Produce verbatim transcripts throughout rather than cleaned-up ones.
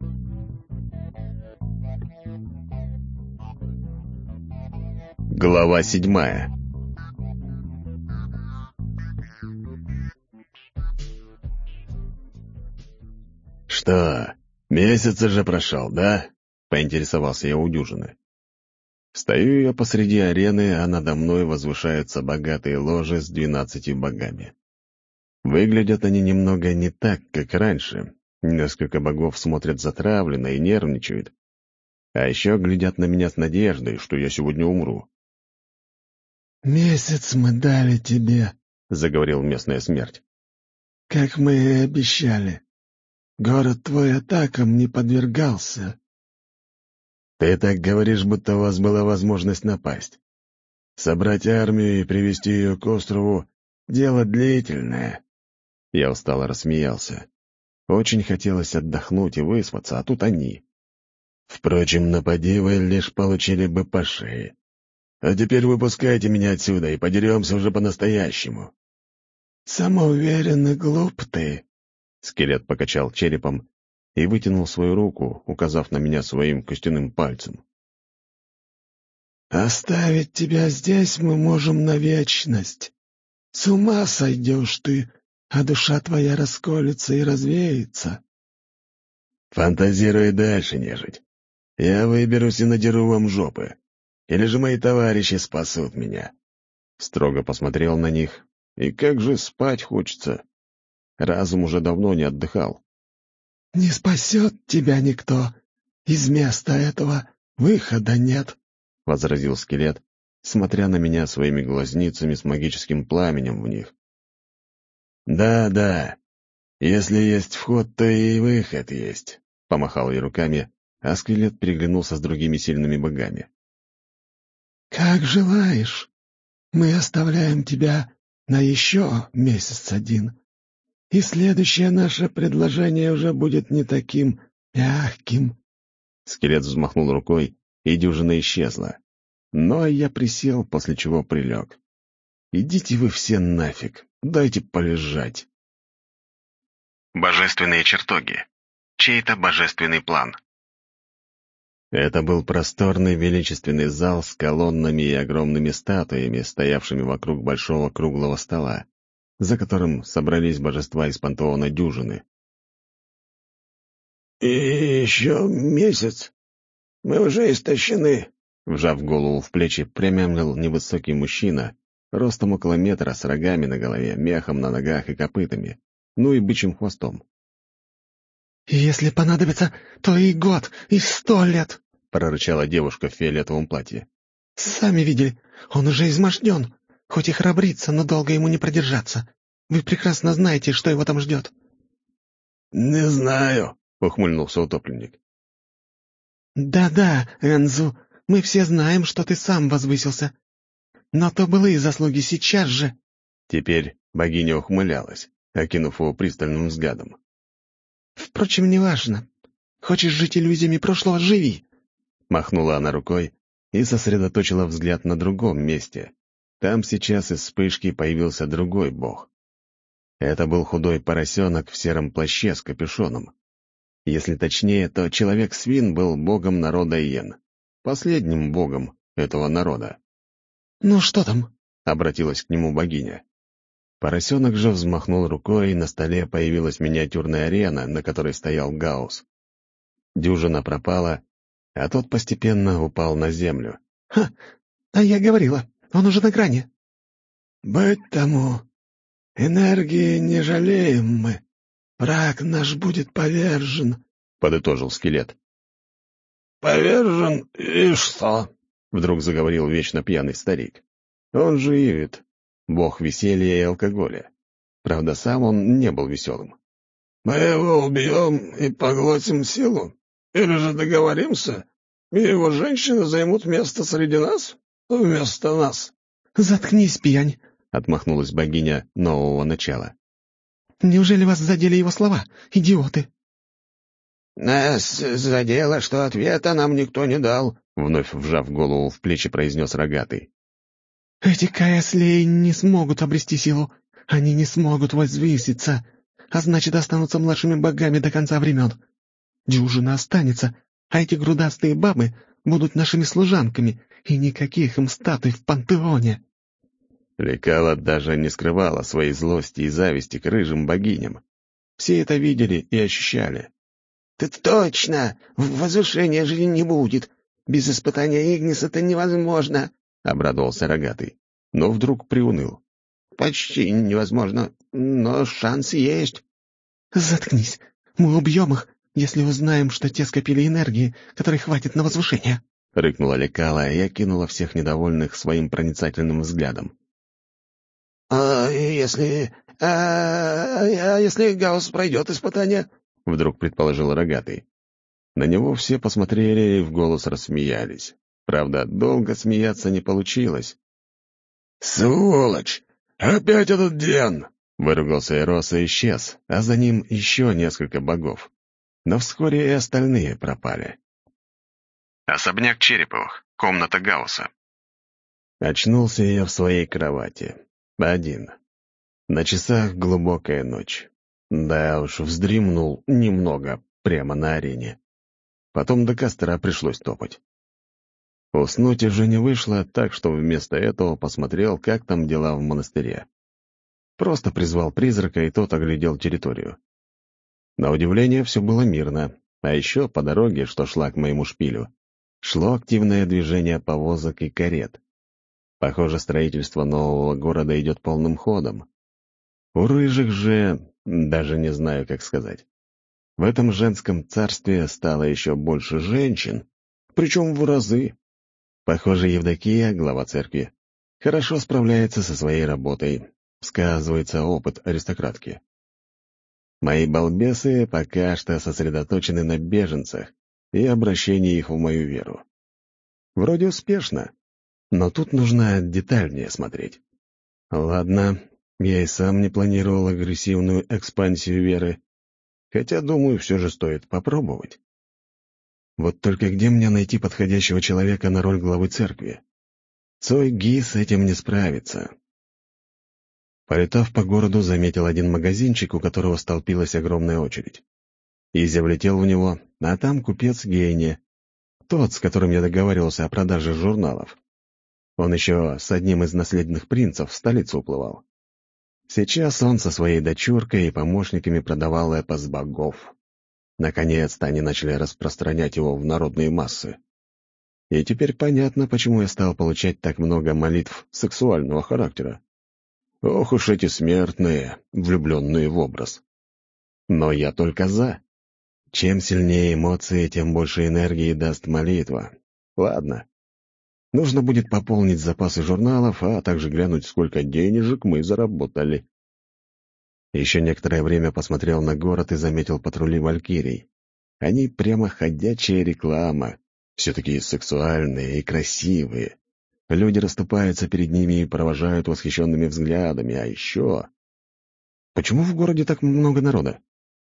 Глава седьмая. «Что, месяц уже прошел, да?» — поинтересовался я у дюжины. Стою я посреди арены, а надо мной возвышаются богатые ложи с двенадцатью богами. Выглядят они немного не так, как раньше. Несколько богов смотрят затравленно и нервничают. А еще глядят на меня с надеждой, что я сегодня умру. «Месяц мы дали тебе», — заговорил местная смерть. «Как мы и обещали. Город твой атакам не подвергался». «Ты так говоришь, будто у вас была возможность напасть. Собрать армию и привести ее к острову — дело длительное». Я устало рассмеялся. Очень хотелось отдохнуть и выспаться, а тут они. Впрочем, напади вы, лишь получили бы по шее. А теперь выпускайте меня отсюда и подеремся уже по-настоящему. «Самоуверенный глуп ты», — скелет покачал черепом и вытянул свою руку, указав на меня своим костяным пальцем. «Оставить тебя здесь мы можем на вечность. С ума сойдешь ты, а душа твоя расколется и развеется». «Фантазируй дальше, нежить. Я выберусь и надеру вам жопы. Или же мои товарищи спасут меня». Строго посмотрел на них. И как же спать хочется. Разум уже давно не отдыхал. «Не спасет тебя никто. Из места этого выхода нет», — возразил скелет, смотря на меня своими глазницами с магическим пламенем в них. «Да, да. Если есть вход, то и выход есть», — помахал я руками, а скелет переглянулся с другими сильными богами. «Как желаешь. Мы оставляем тебя на еще месяц один, и следующее наше предложение уже будет не таким мягким». Скелет взмахнул рукой, и дюжина исчезла. Но я присел, после чего прилег. «Идите вы все нафиг, дайте полежать». Божественные чертоги. Чей-то божественный план. Это был просторный величественный зал с колоннами и огромными статуями, стоявшими вокруг большого круглого стола, за которым собрались божества из пантеона дюжины. «И еще месяц. Мы уже истощены», — вжав голову в плечи, промямлил невысокий мужчина, ростом около метра, с рогами на голове, мехом на ногах и копытами, ну и бычьим хвостом. «Если понадобится, то и год, и сто лет», — прорычала девушка в фиолетовом платье. «Сами видели, он уже изможден, хоть и храбрится, но долго ему не продержаться. Вы прекрасно знаете, что его там ждет». «Не знаю», — ухмыльнулся утопленник. «Да-да, Энзу, мы все знаем, что ты сам возвысился. Но то былые заслуги сейчас же». Теперь богиня ухмылялась, окинув его пристальным взглядом. «Впрочем, неважно. Хочешь жить иллюзиями прошлого — живи!» Махнула она рукой и сосредоточила взгляд на другом месте. Там сейчас из вспышки появился другой бог. Это был худой поросенок в сером плаще с капюшоном. Если точнее, то человек-свин был богом народа Иен, последним богом этого народа. «Ну что там?» — обратилась к нему богиня. Поросенок же взмахнул рукой, и на столе появилась миниатюрная арена, на которой стоял Гаус. Дюжина пропала, а тот постепенно упал на землю. «Ха! А я говорила, он уже на грани». «Быть тому. Энергии не жалеем мы. Враг наш будет повержен», — подытожил скелет. «Повержен и что?» — вдруг заговорил вечно пьяный старик. Он же Ивит, бог веселья и алкоголя. Правда, сам он не был веселым. «Мы его убьем и поглотим силу? Или же договоримся, и его женщины займут место среди нас? Вместо нас?» «Заткнись, пьянь!» — отмахнулась богиня нового начала. «Неужели вас задели его слова, идиоты?» «Нас задело, что ответа нам никто не дал», — вновь вжав голову в плечи, произнес рогатый. «Эти каяслеи не смогут обрести силу. Они не смогут возвыситься, а значит, останутся младшими богами до конца времен. Дюжина останется, а эти грудастые бабы будут нашими служанками, и никаких им статуй в пантеоне». Лекала даже не скрывала своей злости и зависти к рыжим богиням. Все это видели и ощущали. «Ты точно! Возвышения же не будет! Без испытания Игнис это невозможно!» — обрадовался Рогатый, но вдруг приуныл. «Почти невозможно, но шанс есть». «Заткнись! Мы убьем их, если узнаем, что те скопили энергии, которой хватит на возвышение!» — рыкнула Лекала и окинула всех недовольных своим проницательным взглядом. «А если... А, а если Гаусс пройдет испытание?» — вдруг предположил Рогатый. На него все посмотрели и в голос рассмеялись. Правда, долго смеяться не получилось. «Сволочь! Опять этот Диан!» — выругался Эрос и исчез, а за ним еще несколько богов. Но вскоре и остальные пропали. Особняк Череповых, комната Гаусса. Очнулся я в своей кровати. Один. На часах глубокая ночь. Да уж, вздремнул немного прямо на арене. Потом до костра пришлось топать. Уснуть уже не вышло, так что вместо этого посмотрел, как там дела в монастыре. Просто призвал призрака, и тот оглядел территорию. На удивление, все было мирно, а еще по дороге, что шла к моему шпилю, шло активное движение повозок и карет. Похоже, строительство нового города идет полным ходом. У рыжих же, даже не знаю, как сказать. В этом женском царстве стало еще больше женщин, причем в разы. Похоже, Евдокия, глава церкви, хорошо справляется со своей работой. Сказывается опыт аристократки. Мои балбесы пока что сосредоточены на беженцах и обращении их в мою веру. Вроде успешно, но тут нужно детальнее смотреть. Ладно, я и сам не планировал агрессивную экспансию веры, хотя, думаю, все же стоит попробовать. Вот только где мне найти подходящего человека на роль главы церкви? Цой Ги с этим не справится. Полетав по городу, заметил один магазинчик, у которого столпилась огромная очередь. Изя влетел в него, а там купец Гейни, тот, с которым я договаривался о продаже журналов. Он еще с одним из наследных принцев в столицу уплывал. Сейчас он со своей дочуркой и помощниками продавал эпос богов. Наконец-то они начали распространять его в народные массы. И теперь понятно, почему я стал получать так много молитв сексуального характера. Ох уж эти смертные, влюбленные в образ. Но я только за. Чем сильнее эмоции, тем больше энергии даст молитва. Ладно. Нужно будет пополнить запасы журналов, а также глянуть, сколько денежек мы заработали. Еще некоторое время посмотрел на город и заметил патрули валькирий. Они прямо ходячая реклама. Все такие сексуальные и красивые. Люди расступаются перед ними и провожают восхищенными взглядами. А еще... Почему в городе так много народа?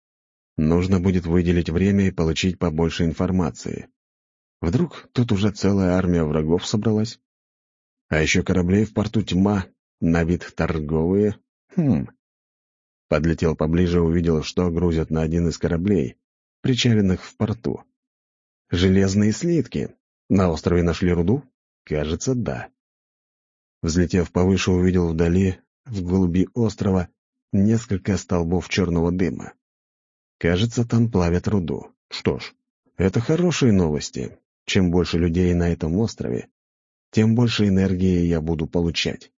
Нужно будет выделить время и получить побольше информации. Вдруг тут уже целая армия врагов собралась? А еще кораблей в порту тьма, на вид торговые. Хм. Подлетел поближе, увидел, что грузят на один из кораблей, причаленных в порту. Железные слитки. На острове нашли руду? Кажется, да. Взлетев повыше, увидел вдали, в глуби острова, несколько столбов черного дыма. Кажется, там плавят руду. Что ж, это хорошие новости. Чем больше людей на этом острове, тем больше энергии я буду получать.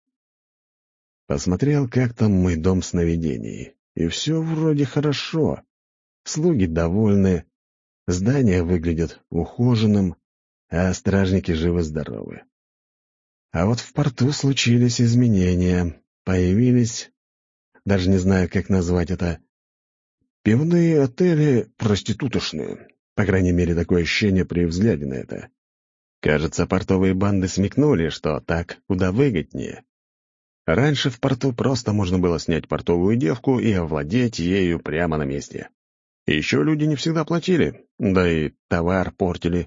Посмотрел, как там мой дом сновидений, и все вроде хорошо. Слуги довольны, здание выглядит ухоженным, а стражники живы-здоровы. А вот в порту случились изменения, появились, даже не знаю, как назвать это, пивные отели проститутошные. По крайней мере, такое ощущение при взгляде на это. Кажется, портовые банды смекнули, что так куда выгоднее. Раньше в порту просто можно было снять портовую девку и овладеть ею прямо на месте. Еще люди не всегда платили, да и товар портили.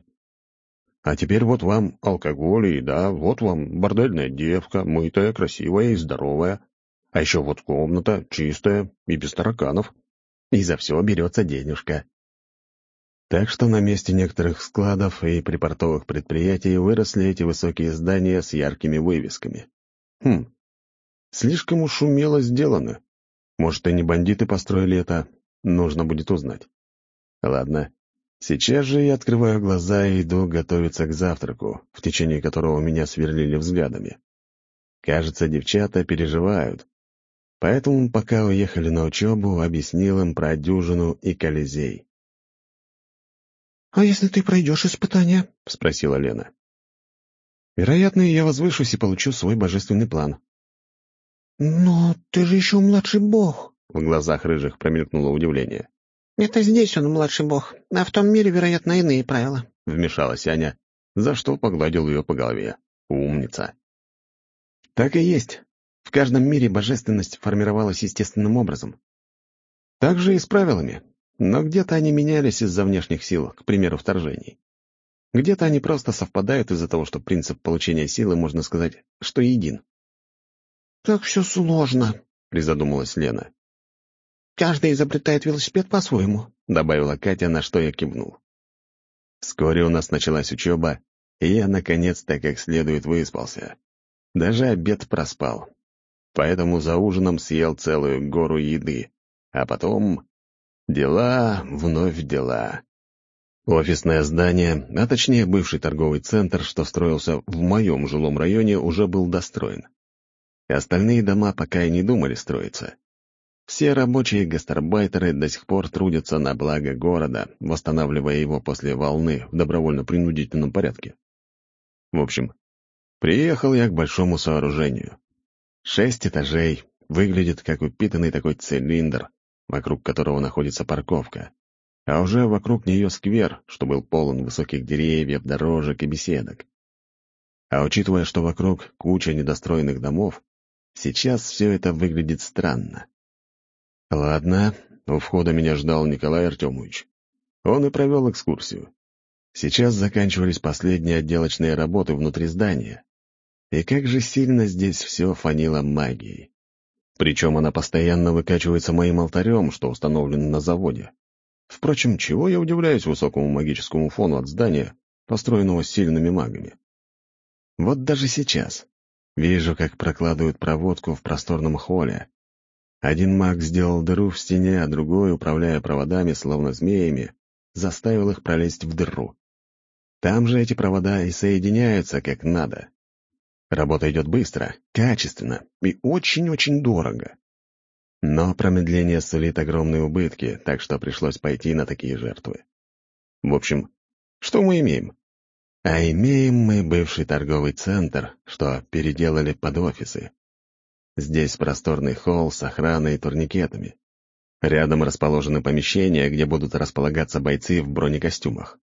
А теперь вот вам алкоголь и еда, вот вам бордельная девка, мытая, красивая и здоровая. А еще вот комната, чистая и без тараканов. И за все берется денежка. Так что на месте некоторых складов и припортовых предприятий выросли эти высокие здания с яркими вывесками. Хм, слишком уж умело сделано. Может, и не бандиты построили это, нужно будет узнать. Ладно, сейчас же я открываю глаза и иду готовиться к завтраку, в течение которого меня сверлили взглядами. Кажется, девчата переживают. Поэтому, пока уехали на учебу, объяснил им про дюжину и Колизей. «А если ты пройдешь испытание?» — спросила Лена. «Вероятно, я возвышусь и получу свой божественный план». «Но ты же еще младший бог!» В глазах рыжих промелькнуло удивление. «Это здесь он младший бог, а в том мире, вероятно, иные правила», — вмешалась Аня, за что погладил ее по голове. Умница. Так и есть. В каждом мире божественность формировалась естественным образом. Так же и с правилами. Но где-то они менялись из-за внешних сил, к примеру, вторжений. Где-то они просто совпадают из-за того, что принцип получения силы, можно сказать, что един. «Так все сложно», — призадумалась Лена. «Каждый изобретает велосипед по-своему», — добавила Катя, на что я кивнул. Вскоре у нас началась учеба, и я, наконец-то, как следует выспался. Даже обед проспал. Поэтому за ужином съел целую гору еды. А потом... Дела, вновь дела. Офисное здание, а точнее бывший торговый центр, что строился в моем жилом районе, уже был достроен. Остальные дома пока и не думали строиться. Все рабочие гастарбайтеры до сих пор трудятся на благо города, восстанавливая его после волны в добровольно-принудительном порядке. В общем, приехал я к большому сооружению. Шесть этажей, выглядит как упитанный такой цилиндр, вокруг которого находится парковка, а уже вокруг нее сквер, что был полон высоких деревьев, дорожек и беседок. А учитывая, что вокруг куча недостроенных домов, сейчас все это выглядит странно. Ладно, у входа меня ждал Николай Артемович. Он и провел экскурсию. Сейчас заканчивались последние отделочные работы внутри здания. И как же сильно здесь все фанило магией. Причем она постоянно выкачивается моим алтарем, что установлен на заводе. Впрочем, чего я удивляюсь высокому магическому фону от здания, построенного сильными магами. Вот даже сейчас. Вижу, как прокладывают проводку в просторном холле. Один маг сделал дыру в стене, а другой, управляя проводами, словно змеями, заставил их пролезть в дыру. Там же эти провода и соединяются как надо. Работа идет быстро, качественно и очень-очень дорого. Но промедление сулит огромные убытки, так что пришлось пойти на такие жертвы. В общем, что мы имеем? А имеем мы бывший торговый центр, что переделали под офисы. Здесь просторный холл с охраной и турникетами. Рядом расположены помещения, где будут располагаться бойцы в бронекостюмах.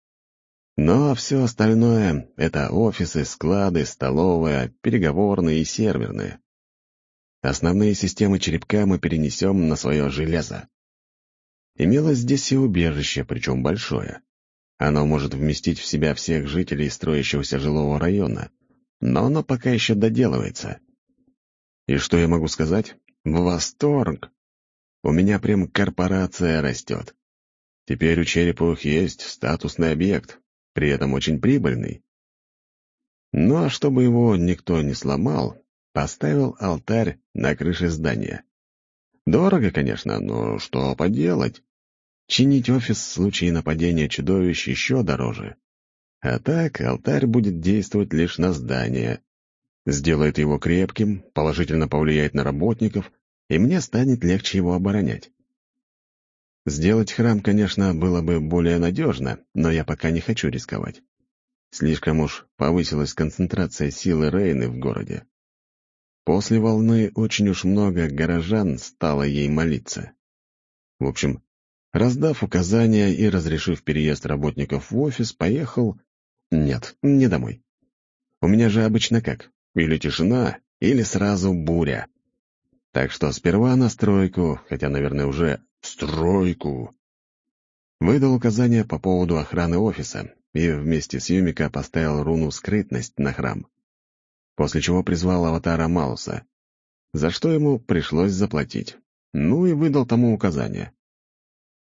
Но все остальное — это офисы, склады, столовая, переговорные и серверные. Основные системы черепка мы перенесем на свое железо. Имелось здесь и убежище, причем большое. Оно может вместить в себя всех жителей строящегося жилого района, но оно пока еще доделывается. И что я могу сказать? Восторг! У меня прям корпорация растет. Теперь у Череповых есть статусный объект, при этом очень прибыльный. Ну а чтобы его никто не сломал, поставил алтарь на крыше здания. Дорого, конечно, но что поделать? Чинить офис в случае нападения чудовищ еще дороже. А так алтарь будет действовать лишь на здание. Сделает его крепким, положительно повлияет на работников, и мне станет легче его оборонять. Сделать храм, конечно, было бы более надежно, но я пока не хочу рисковать. Слишком уж повысилась концентрация силы Рейны в городе. После волны очень уж много горожан стало ей молиться. В общем, раздав указания и разрешив переезд работников в офис, поехал... Нет, не домой. У меня же обычно как? Или тишина, или сразу буря. Так что сперва на стройку, хотя, наверное, уже стройку. Выдал указания по поводу охраны офиса и вместе с Юмика поставил руну «Скрытность» на храм. После чего призвал аватара Мауса, за что ему пришлось заплатить. Ну и выдал тому указания.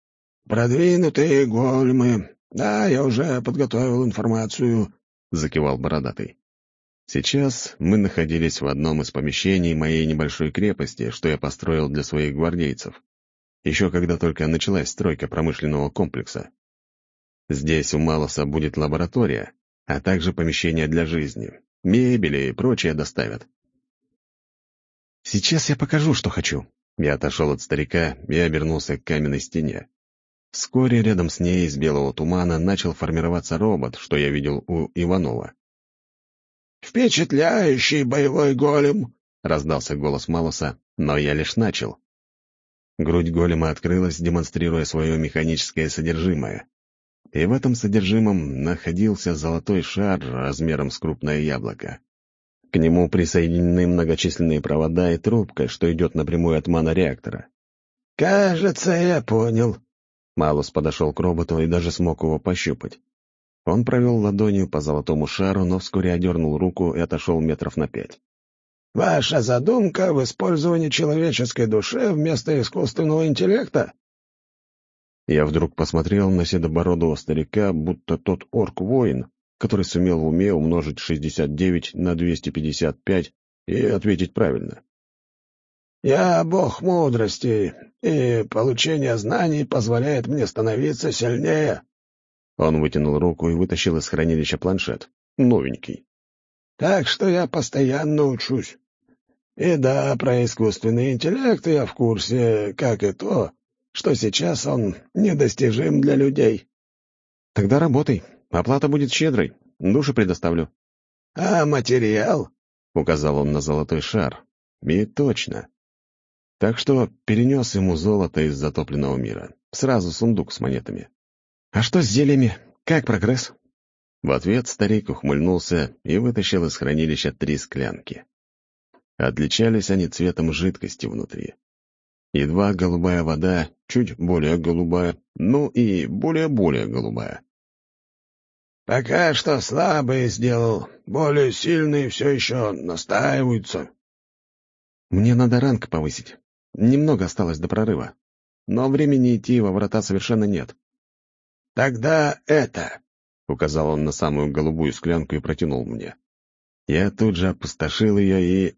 продвинутые големы. Да, я уже подготовил информацию», — закивал Бородатый. Сейчас мы находились в одном из помещений моей небольшой крепости, что я построил для своих гвардейцев, еще когда только началась стройка промышленного комплекса. Здесь у Малоса будет лаборатория, а также помещение для жизни, мебель и прочее доставят. «Сейчас я покажу, что хочу». Я отошел от старика и обернулся к каменной стене. Вскоре рядом с ней из белого тумана начал формироваться робот, что я видел у Иванова. «Впечатляющий боевой голем!» — раздался голос Малоса, но я лишь начал. Грудь голема открылась, демонстрируя свое механическое содержимое. И в этом содержимом находился золотой шар размером с крупное яблоко. К нему присоединены многочисленные провода и трубка, что идет напрямую от манореактора. «Кажется, я понял». Малос подошел к роботу и даже смог его пощупать. Он провел ладонью по золотому шару, но вскоре одернул руку и отошел метров на пять. «Ваша задумка в использовании человеческой души вместо искусственного интеллекта?» Я вдруг посмотрел на седобородого старика, будто тот орк-воин, который сумел в уме умножить шестьдесят девять на двести пятьдесят пять и ответить правильно. «Я бог мудрости, и получение знаний позволяет мне становиться сильнее». Он вытянул руку и вытащил из хранилища планшет. Новенький. «Так что я постоянно учусь. И да, про искусственный интеллект я в курсе, как и то, что сейчас он недостижим для людей». «Тогда работай. Оплата будет щедрой. Души предоставлю». «А материал?» — указал он на золотой шар. И точно. Так что перенес ему золото из затопленного мира. Сразу сундук с монетами. «А что с зельями? Как прогресс?» В ответ старик ухмыльнулся и вытащил из хранилища три склянки. Отличались они цветом жидкости внутри. Едва голубая вода, чуть более голубая, ну и более-более голубая. «Пока что слабые сделал, более сильные все еще настаиваются». «Мне надо ранг повысить. Немного осталось до прорыва. Но времени идти во врата совершенно нет». «Тогда это...» — указал он на самую голубую склянку и протянул мне. Я тут же опустошил ее и...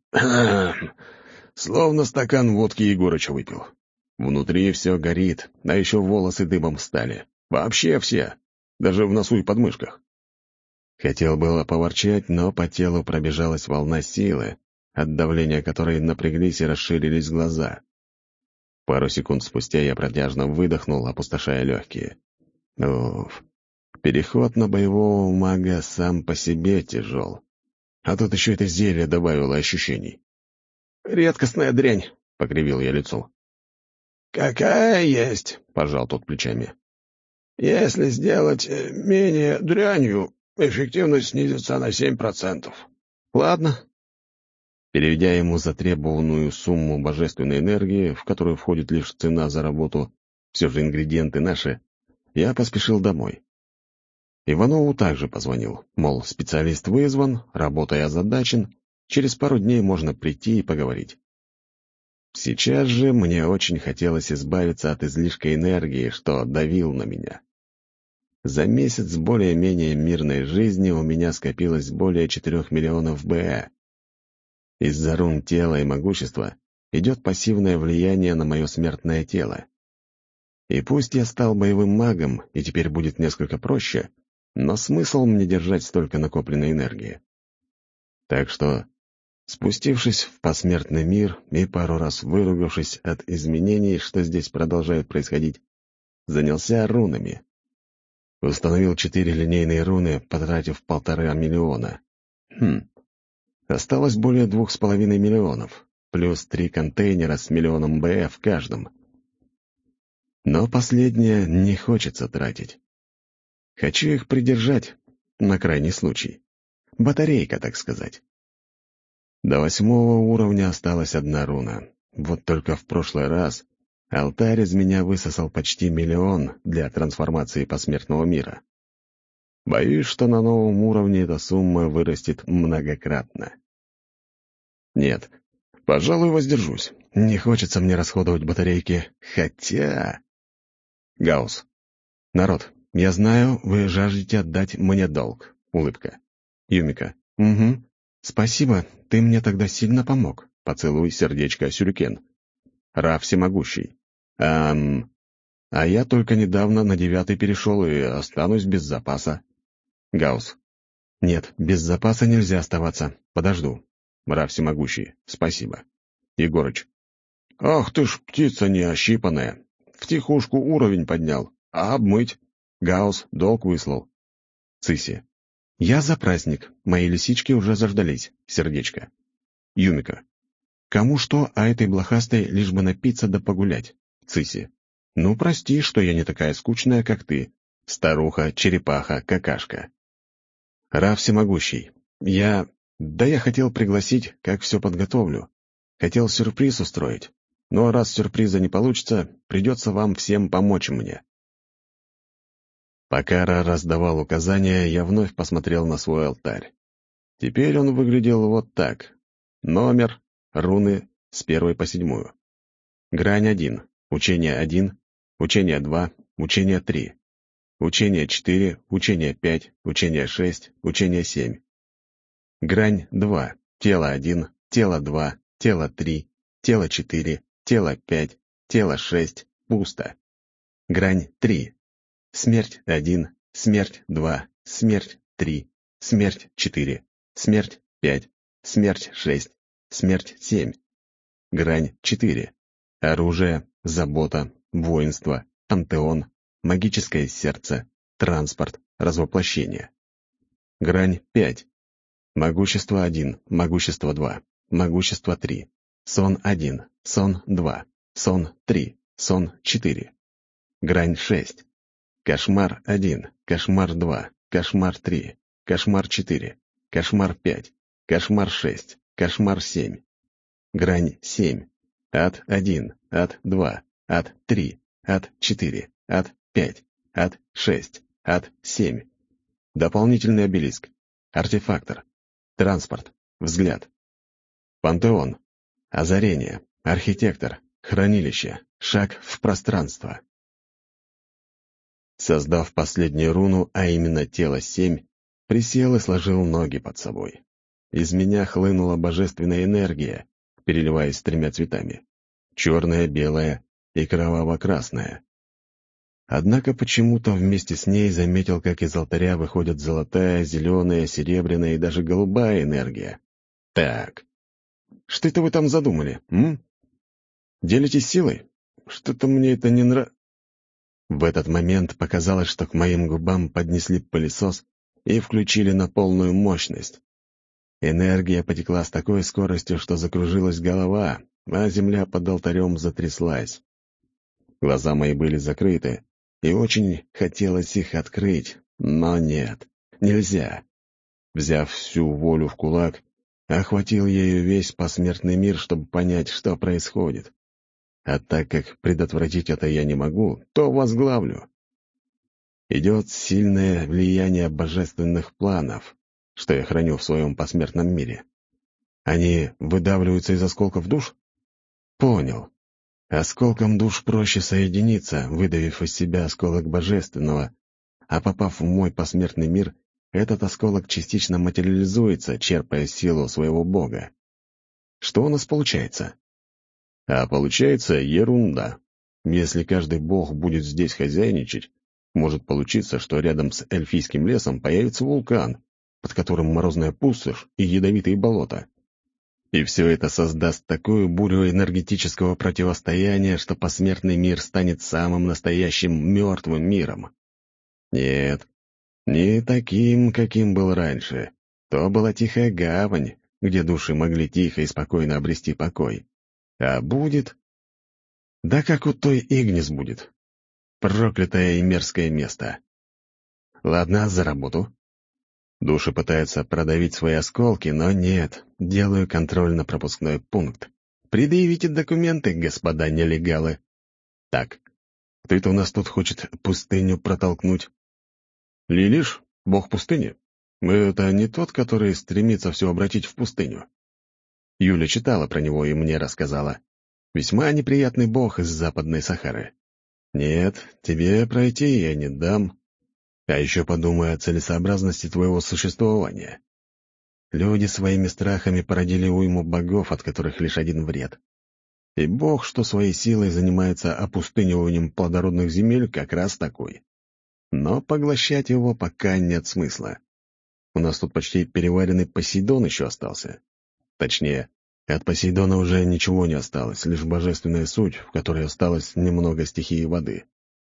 Словно стакан водки Егорыча выпил. Внутри все горит, а еще волосы дыбом встали. Вообще все. Даже в носу и подмышках. Хотел было поворчать, но по телу пробежалась волна силы, от давления которой напряглись и расширились глаза. Пару секунд спустя я протяжно выдохнул, опустошая легкие. Уф. Переход на боевого мага сам по себе тяжел. А тут еще это зелье добавило ощущений. «Редкостная дрянь», — покривил я лицо. «Какая есть», — пожал тот плечами. «Если сделать менее дрянью, эффективность снизится на семь процентов». «Ладно». Переведя ему затребованную сумму божественной энергии, в которую входит лишь цена за работу, все же ингредиенты наши, я поспешил домой. Иванову также позвонил, мол, специалист вызван, работой озадачен, через пару дней можно прийти и поговорить. Сейчас же мне очень хотелось избавиться от излишка энергии, что давил на меня. За месяц более-менее мирной жизни у меня скопилось более четырех миллионов БЭ. Из-за рун тела и могущества идет пассивное влияние на мое смертное тело. И пусть я стал боевым магом, и теперь будет несколько проще, но смысл мне держать столько накопленной энергии. Так что, спустившись в посмертный мир и пару раз выругавшись от изменений, что здесь продолжают происходить, занялся рунами. Установил четыре линейные руны, потратив полтора миллиона. Хм. Осталось более двух с половиной миллионов, плюс три контейнера с миллионом БЭ в каждом. Но последнее не хочется тратить. Хочу их придержать, на крайний случай. Батарейка, так сказать. До восьмого уровня осталась одна руна. Вот только в прошлый раз алтарь из меня высосал почти миллион для трансформации посмертного мира. Боюсь, что на новом уровне эта сумма вырастет многократно. Нет, пожалуй, воздержусь. Не хочется мне расходовать батарейки. Хотя... Гаус. Народ, я знаю, вы жаждете отдать мне долг. Улыбка. Юмика. Угу. Спасибо, ты мне тогда сильно помог. Поцелуй, сердечко, сюрикен. Ра всемогущий. Ам... А я только недавно на девятый перешел и останусь без запаса. Гаус. Нет, без запаса нельзя оставаться. Подожду. Ра всемогущий. Спасибо. Егорыч. Ах ты ж птица неощипанная. Втихушку уровень поднял. А обмыть? Гаус долг выслал. Циси. Я за праздник. Мои лисички уже заждались. Сердечко. Юмика. Кому что, а этой блохастой лишь бы напиться да погулять. Циси. Ну, прости, что я не такая скучная, как ты. Старуха, черепаха, какашка. Ра всемогущий. Я... Да я хотел пригласить, как все подготовлю. Хотел сюрприз устроить. Но раз сюрприза не получится, придется вам всем помочь мне. Пока Ра раздавал указания, я вновь посмотрел на свой алтарь. Теперь он выглядел вот так. Номер, руны с первой по седьмую. Грань один, учение один, учение два, учение три, учение четыре, учение пять, учение шесть, учение семь. Грань два, тело один, тело два, тело три, тело четыре, тело пять, тело шесть, пусто. Грань три. Смерть один, смерть два, смерть три, смерть четыре, смерть пять, смерть шесть, смерть семь. Грань четыре. Оружие, забота, воинство, пантеон, магическое сердце, транспорт, развоплощение. Грань пять. Могущество один, могущество два, могущество три, сон один, сон два, сон три, сон четыре. Грань шесть. Кошмар один, кошмар два, кошмар три, кошмар четыре, кошмар пять, кошмар шесть, кошмар семь. Грань семь. Ад один, ад два, ад три, ад четыре, ад пять, ад шесть, ад семь. Дополнительный обелиск. Артефактор. Транспорт. Взгляд. Пантеон. Озарение. Архитектор. Хранилище. Шаг в пространство. Создав последнюю руну, а именно тело семь, присел и сложил ноги под собой. Из меня хлынула божественная энергия, переливаясь тремя цветами. Черная, белая и кроваво-красная. Однако почему-то вместе с ней заметил, как из алтаря выходят золотая, зеленая, серебряная и даже голубая энергия. Так, что это вы там задумали, м? Делитесь силой? Что-то мне это не нравится. В этот момент показалось, что к моим губам поднесли пылесос и включили на полную мощность. Энергия потекла с такой скоростью, что закружилась голова, а земля под алтарем затряслась. Глаза мои были закрыты, и очень хотелось их открыть, но нет, нельзя. Взяв всю волю в кулак, охватил ею весь посмертный мир, чтобы понять, что происходит. А так как предотвратить это я не могу, то возглавлю. Идет сильное влияние божественных планов, что я храню в своем посмертном мире. Они выдавливаются из осколков душ? Понял. Осколком душ проще соединиться, выдавив из себя осколок божественного, а попав в мой посмертный мир, этот осколок частично материализуется, черпая силу своего бога. Что у нас получается? А получается ерунда. Если каждый бог будет здесь хозяйничать, может получиться, что рядом с эльфийским лесом появится вулкан, под которым морозная пустошь и ядовитые болота. И все это создаст такую бурю энергетического противостояния, что посмертный мир станет самым настоящим мертвым миром. Нет, не таким, каким был раньше. То была тихая гавань, где души могли тихо и спокойно обрести покой. А будет... Да как у той Игнис будет. Проклятое и мерзкое место. Ладно, за работу. Души пытаются продавить свои осколки, но нет, делаю контрольно-пропускной пункт. Предъявите документы, господа нелегалы. Так, кто-то у нас тут хочет пустыню протолкнуть. Лилиш, бог пустыни? Это не тот, который стремится все обратить в пустыню. Юля читала про него и мне рассказала. Весьма неприятный бог из Западной Сахары. Нет, тебе пройти я не дам. А еще подумай о целесообразности твоего существования. Люди своими страхами породили уйму богов, от которых лишь один вред. И бог, что своей силой занимается опустыниванием плодородных земель, как раз такой. Но поглощать его пока нет смысла. У нас тут почти переваренный Посейдон еще остался. Точнее, от Посейдона уже ничего не осталось, лишь божественная суть, в которой осталось немного стихии воды.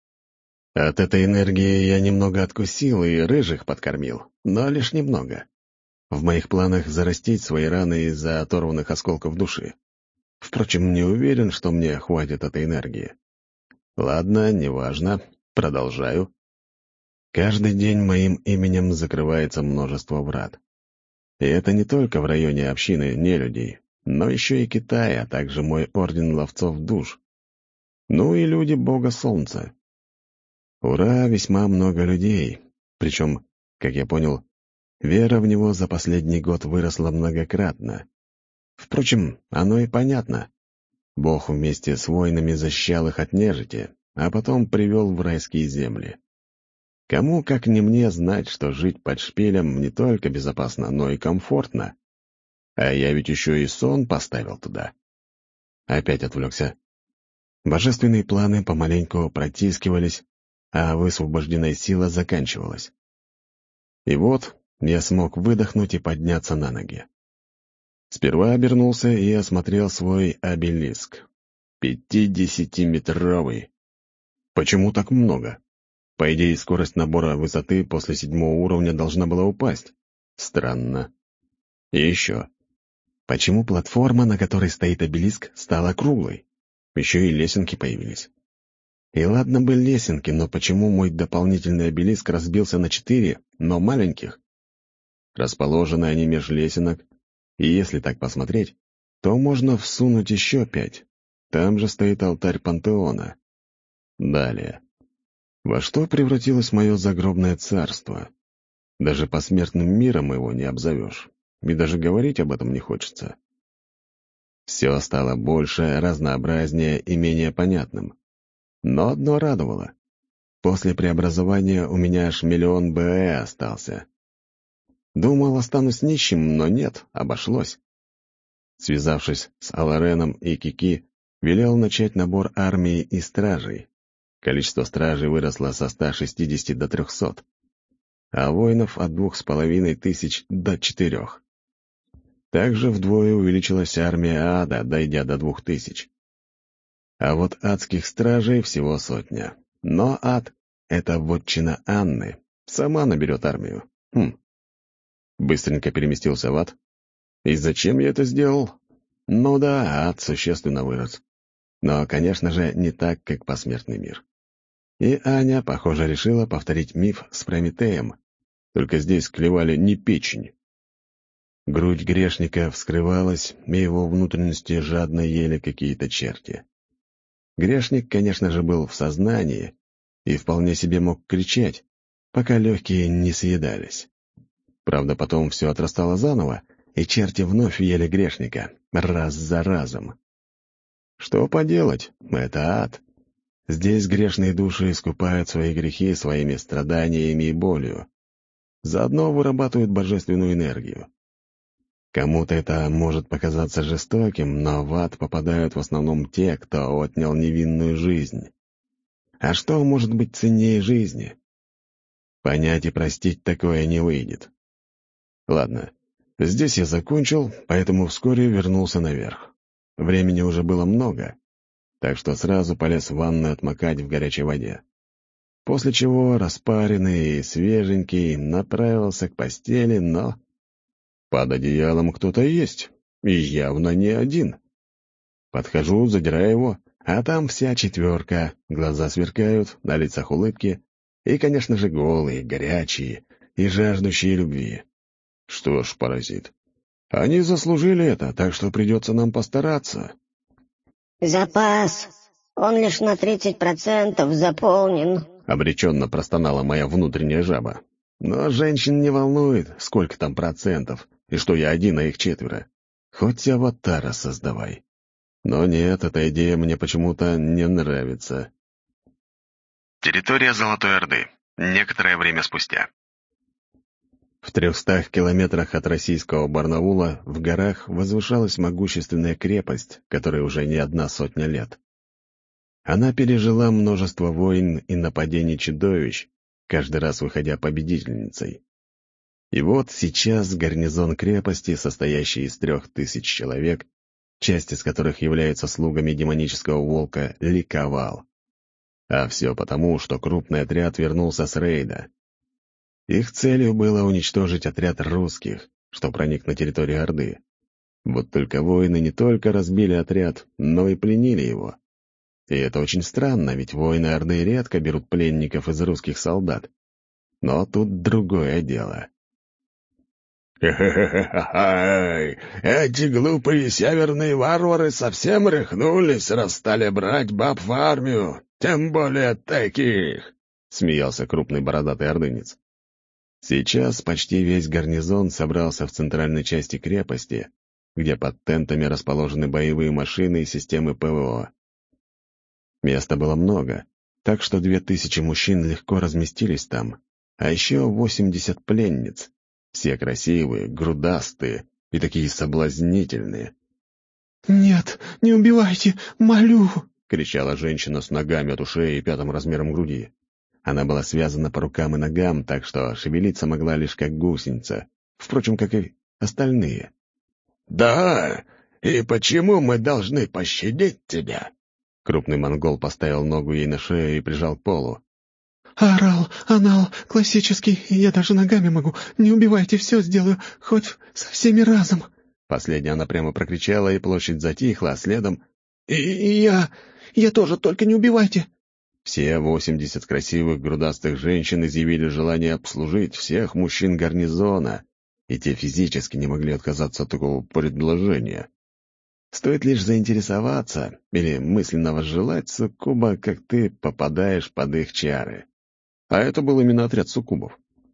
От этой энергии я немного откусил и рыжих подкормил, но лишь немного. В моих планах зарастить свои раны из-за оторванных осколков души. Впрочем, не уверен, что мне хватит этой энергии. Ладно, неважно, продолжаю. Каждый день моим именем закрывается множество врат. И это не только в районе общины нелюдей, но еще и Китай, а также мой орден ловцов душ. Ну и люди бога солнца. Ура, весьма много людей. Причем, как я понял, вера в него за последний год выросла многократно. Впрочем, оно и понятно. Бог вместе с воинами защищал их от нежити, а потом привел в райские земли. Кому, как не мне, знать, что жить под шпилем не только безопасно, но и комфортно. А я ведь еще и сон поставил туда. Опять отвлекся. Божественные планы помаленьку протискивались, а высвобожденная сила заканчивалась. И вот я смог выдохнуть и подняться на ноги. Сперва обернулся и осмотрел свой обелиск. Пятидесятиметровый. Почему так много? По идее, скорость набора высоты после седьмого уровня должна была упасть. Странно. И еще. Почему платформа, на которой стоит обелиск, стала круглой? Еще и лесенки появились. И ладно бы лесенки, но почему мой дополнительный обелиск разбился на четыре, но маленьких? Расположены они меж лесенок, и если так посмотреть, то можно всунуть еще пять. Там же стоит алтарь пантеона. Далее. Во что превратилось мое загробное царство? Даже посмертным миром его не обзовешь, и даже говорить об этом не хочется. Все стало больше, разнообразнее и менее понятным. Но одно радовало. После преобразования у меня аж миллион БЭ остался. Думал, останусь нищим, но нет, обошлось. Связавшись с Алареном и Кики, велел начать набор армии и стражей. Количество стражей выросло со ста шестидесяти до трехсот, а воинов от двух с половиной тысяч до четырех. Также вдвое увеличилась армия ада, дойдя до двух тысяч. А вот адских стражей всего сотня. Но ад — это вотчина Анны, сама наберет армию. Хм. Быстренько переместился в ад. И зачем я это сделал? Ну да, ад существенно вырос. Но, конечно же, не так, как посмертный мир. И Аня, похоже, решила повторить миф с Прометеем, только здесь клевали не печень. Грудь грешника вскрывалась, и его внутренности жадно ели какие-то черти. Грешник, конечно же, был в сознании и вполне себе мог кричать, пока легкие не съедались. Правда, потом все отрастало заново, и черти вновь ели грешника, раз за разом. Что поделать, это ад. Здесь грешные души искупают свои грехи своими страданиями и болью. Заодно вырабатывают божественную энергию. Кому-то это может показаться жестоким, но в ад попадают в основном те, кто отнял невинную жизнь. А что может быть ценнее жизни? Понять и простить такое не выйдет. Ладно, здесь я закончил, поэтому вскоре вернулся наверх. Времени уже было много, так что сразу полез в ванную отмокать в горячей воде. После чего, распаренный и свеженький, направился к постели, но... Под одеялом кто-то есть, и явно не один. Подхожу, задираю его, а там вся четверка, глаза сверкают, на лицах улыбки, и, конечно же, голые, горячие и жаждущие любви. Что ж, паразит, они заслужили это, так что придется нам постараться. «Запас! Он лишь на тридцать процентов заполнен», — обреченно простонала моя внутренняя жаба. Но женщин не волнует, сколько там процентов, и что я один, а их четверо. Хоть аватара создавай. Но нет, эта идея мне почему-то не нравится. Территория Золотой Орды. Некоторое время спустя. В трехстах километрах от российского Барнаула в горах возвышалась могущественная крепость, которой уже не одна сотня лет. Она пережила множество войн и нападений чудовищ, каждый раз выходя победительницей. И вот сейчас гарнизон крепости, состоящий из трех тысяч человек, часть из которых являются слугами демонического волка, ликовал. А все потому, что крупный отряд вернулся с рейда. Их целью было уничтожить отряд русских, что проник на территорию Орды. Вот только воины не только разбили отряд, но и пленили его. И это очень странно, ведь воины Орды редко берут пленников из русских солдат. Но тут другое дело. «Хе-хе-хе-хе! Эти глупые северные варвары совсем рехнулись, раз стали брать баб в армию, тем более таких!» — смеялся крупный бородатый ордынец. Сейчас почти весь гарнизон собрался в центральной части крепости, где под тентами расположены боевые машины и системы ПВО. Места было много, так что две тысячи мужчин легко разместились там, а еще восемьдесят пленниц. Все красивые, грудастые и такие соблазнительные. «Нет, не убивайте, молю!» — кричала женщина с ногами от ушей и пятым размером груди. Она была связана по рукам и ногам, так что шевелиться могла лишь как гусеница, впрочем, как и остальные. «Да, и почему мы должны пощадить тебя?» Крупный монгол поставил ногу ей на шею и прижал к полу. «Орал, анал, классический, я даже ногами могу. Не убивайте, все сделаю, хоть со всеми разом». Последняя она прямо прокричала, и площадь затихла, а следом... «И, и я... я тоже, только не убивайте». Все восемьдесят красивых грудастых женщин изъявили желание обслужить всех мужчин гарнизона, и те физически не могли отказаться от такого предложения. Стоит лишь заинтересоваться или мысленно возжелать суккуба, как ты попадаешь под их чары. А это был именно отряд суккубов.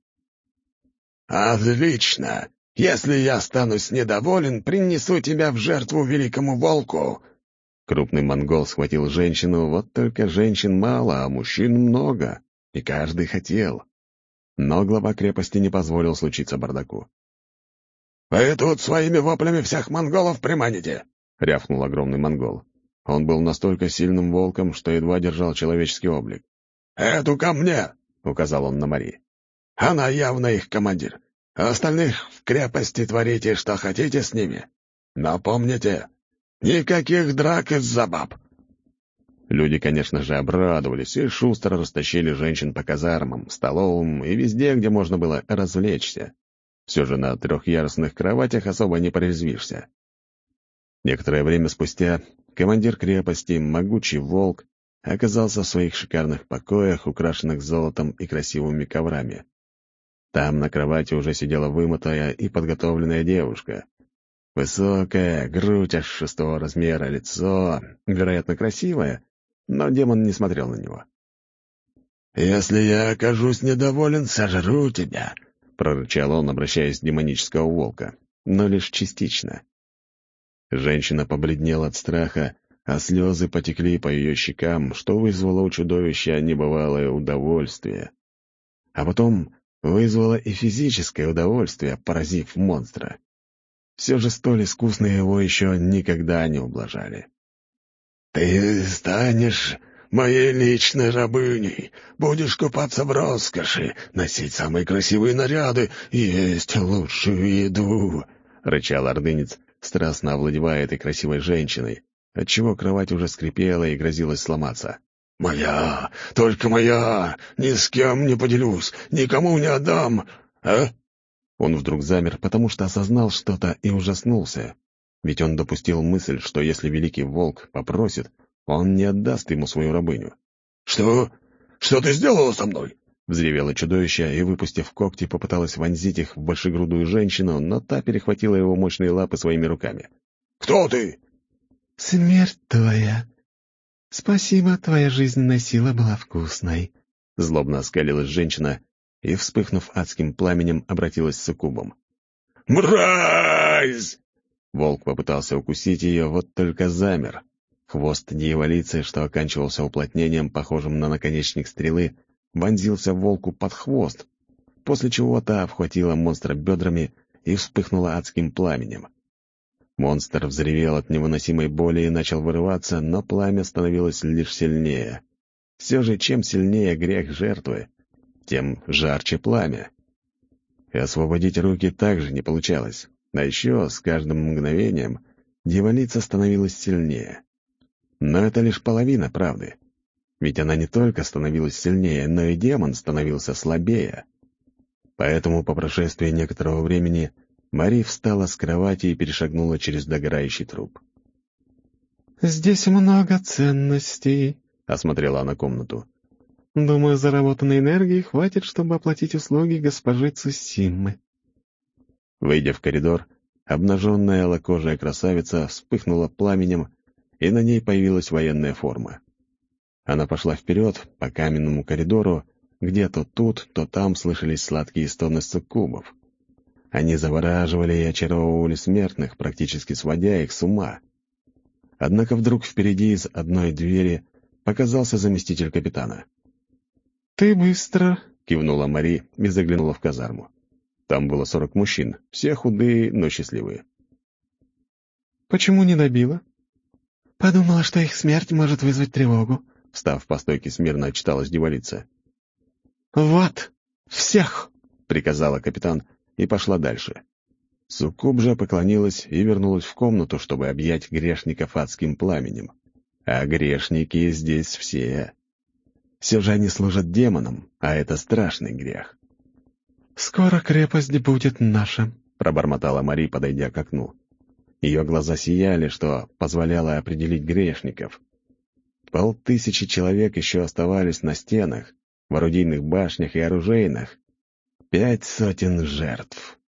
«Отлично! Если я останусь недоволен, принесу тебя в жертву великому волку!» Крупный монгол схватил женщину, вот только женщин мало, а мужчин много, и каждый хотел. Но глава крепости не позволил случиться бардаку. «Вы тут своими воплями всех монголов приманите!» — рявкнул огромный монгол. Он был настолько сильным волком, что едва держал человеческий облик. «Эту ко мне!» — указал он на Мари. «Она явно их командир. А остальных в крепости творите, что хотите с ними. Но помните, никаких драк из-за баб!» Люди, конечно же, обрадовались и шустро растащили женщин по казармам, столовым и везде, где можно было развлечься. Все же на трехъярусных кроватях особо не порезвишься. Некоторое время спустя командир крепости, могучий волк, оказался в своих шикарных покоях, украшенных золотом и красивыми коврами. Там на кровати уже сидела вымытая и подготовленная девушка. Высокая, грудь аж шестого размера, лицо, вероятно, красивое, но демон не смотрел на него. «Если я окажусь недоволен, сожру тебя», — прорычал он, обращаясь к демонического волка, но лишь частично. Женщина побледнела от страха, а слезы потекли по ее щекам, что вызвало у чудовища небывалое удовольствие. А потом вызвало и физическое удовольствие, поразив монстра. Все же столь искусно его еще никогда не ублажали. «Ты станешь моей личной рабыней, будешь купаться в роскоши, носить самые красивые наряды и есть лучшую еду», — рычал ордынец, страстно овладевая этой красивой женщиной, отчего кровать уже скрипела и грозилась сломаться. «Моя, только моя, ни с кем не поделюсь, никому не отдам, а?» Он вдруг замер, потому что осознал что-то и ужаснулся. Ведь он допустил мысль, что если великий волк попросит, он не отдаст ему свою рабыню. «Что? Что ты сделала со мной?» — взревело чудовище и, выпустив когти, попыталась вонзить их в большегрудую женщину, но та перехватила его мощные лапы своими руками. «Кто ты?» «Смерть твоя. Спасибо, твоя жизненная сила была вкусной». Злобно оскалилась женщина и, вспыхнув адским пламенем, обратилась с суккубом. «Мразь!» Волк попытался укусить ее, вот только замер. Хвост дьяволицы, что оканчивался уплотнением, похожим на наконечник стрелы, вонзился волку под хвост, после чего та обхватила монстра бедрами и вспыхнула адским пламенем. Монстр взревел от невыносимой боли и начал вырываться, но пламя становилось лишь сильнее. Все же, чем сильнее грех жертвы, тем жарче пламя. И освободить руки также не получалось. А еще с каждым мгновением дьяволица становилась сильнее. Но это лишь половина правды. Ведь она не только становилась сильнее, но и демон становился слабее. Поэтому по прошествии некоторого времени Мари встала с кровати и перешагнула через догорающий труп. «Здесь много ценностей», — осмотрела она комнату. «Думаю, заработанной энергии хватит, чтобы оплатить услуги госпожи Цусиммы». Выйдя в коридор, обнаженная алокожая красавица вспыхнула пламенем, и на ней появилась военная форма. Она пошла вперед по каменному коридору, где то тут, то там слышались сладкие стоны суккубов. Они завораживали и очаровывали смертных, практически сводя их с ума. Однако вдруг впереди из одной двери показался заместитель капитана. «Ты быстро», — кивнула Мари и заглянула в казарму. Там было сорок мужчин, все худые, но счастливые. «Почему не добила?» «Подумала, что их смерть может вызвать тревогу», — встав по стойке смирно, отчиталась дьяволица. «Вот, всех!» — приказала капитан и пошла дальше. Суккуб же поклонилась и вернулась в комнату, чтобы объять грешников адским пламенем. А грешники здесь все. Все же они служат демонам, а это страшный грех. «Скоро крепость будет наша», — пробормотала Мари, подойдя к окну. Ее глаза сияли, что позволяло определить грешников. Полтысячи человек еще оставались на стенах, в орудийных башнях и оружейных. Пять сотен жертв.